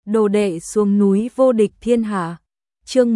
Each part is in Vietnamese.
Đồ đệ xuống núi vô địch thiên hạ. Chương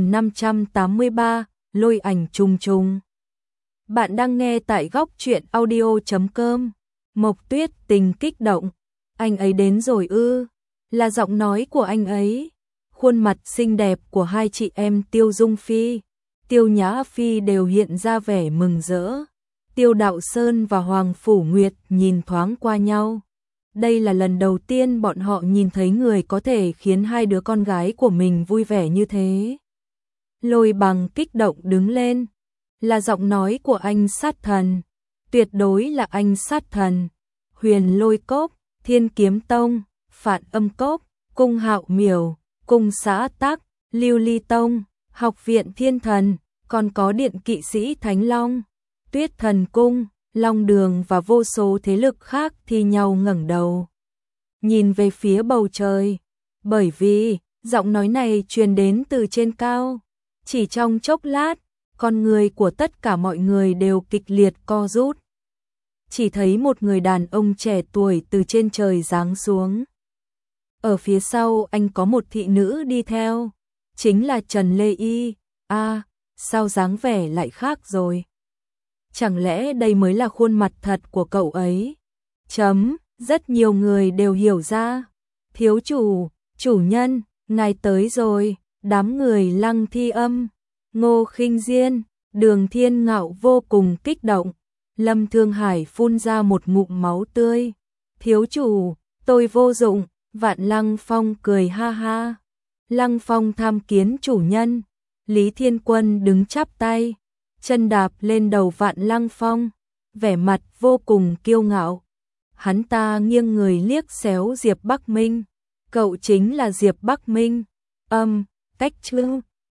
1583, lôi ảnh trùng trùng. Bạn đang nghe tại góc truyện audio.com. Mộc Tuyết Tình kích động. Anh ấy đến rồi ư? Là giọng nói của anh ấy. Khuôn mặt xinh đẹp của hai chị em Tiêu Dung Phi, Tiêu Nhã Phi đều hiện ra vẻ mừng rỡ. Tiêu Đạo Sơn và Hoàng Phủ Nguyệt nhìn thoáng qua nhau. Đây là lần đầu tiên bọn họ nhìn thấy người có thể khiến hai đứa con gái của mình vui vẻ như thế. Lôi Bằng kích động đứng lên. Là giọng nói của anh sát thần. Tuyệt đối là anh sát thần. Huyền Lôi Cốc, Thiên Kiếm Tông, Phạn Âm Cốc, Cung Hạo Miểu, Cung Xã Tắc, Lưu Ly Tông, Học viện Thiên Thần, còn có Điện Kỵ Sĩ Thánh Long, Tuyết Thần Cung, Long Đường và vô số thế lực khác thi nhau ngẩng đầu nhìn về phía bầu trời, bởi vì giọng nói này truyền đến từ trên cao. Chỉ trong chốc lát, con người của tất cả mọi người đều kịch liệt co rút. Chỉ thấy một người đàn ông trẻ tuổi từ trên trời giáng xuống. Ở phía sau anh có một thị nữ đi theo, chính là Trần Lê Y. Sao dáng vẻ lại khác rồi? Chẳng lẽ đây mới là khuôn mặt thật của cậu ấy? Rất nhiều người đều hiểu ra. Thiếu chủ, chủ nhân, ngài tới rồi. Đám người Lăng Thi Âm, Ngô Khinh Diên, Đường Thiên Ngạo vô cùng kích động. Lâm Thương Hải phun ra một ngụm máu tươi. Thiếu chủ, tôi vô dụng. Vạn Lăng Phong cười ha ha. Lăng Phong tham kiến chủ nhân. Lý Thiên Quân đứng chắp tay, chân đạp lên đầu Vạn Lăng Phong, vẻ mặt vô cùng kiêu ngạo. Hắn ta nghiêng người liếc xéo Diệp Bắc Minh. Cậu chính là Diệp Bắc Minh. Cách chứ?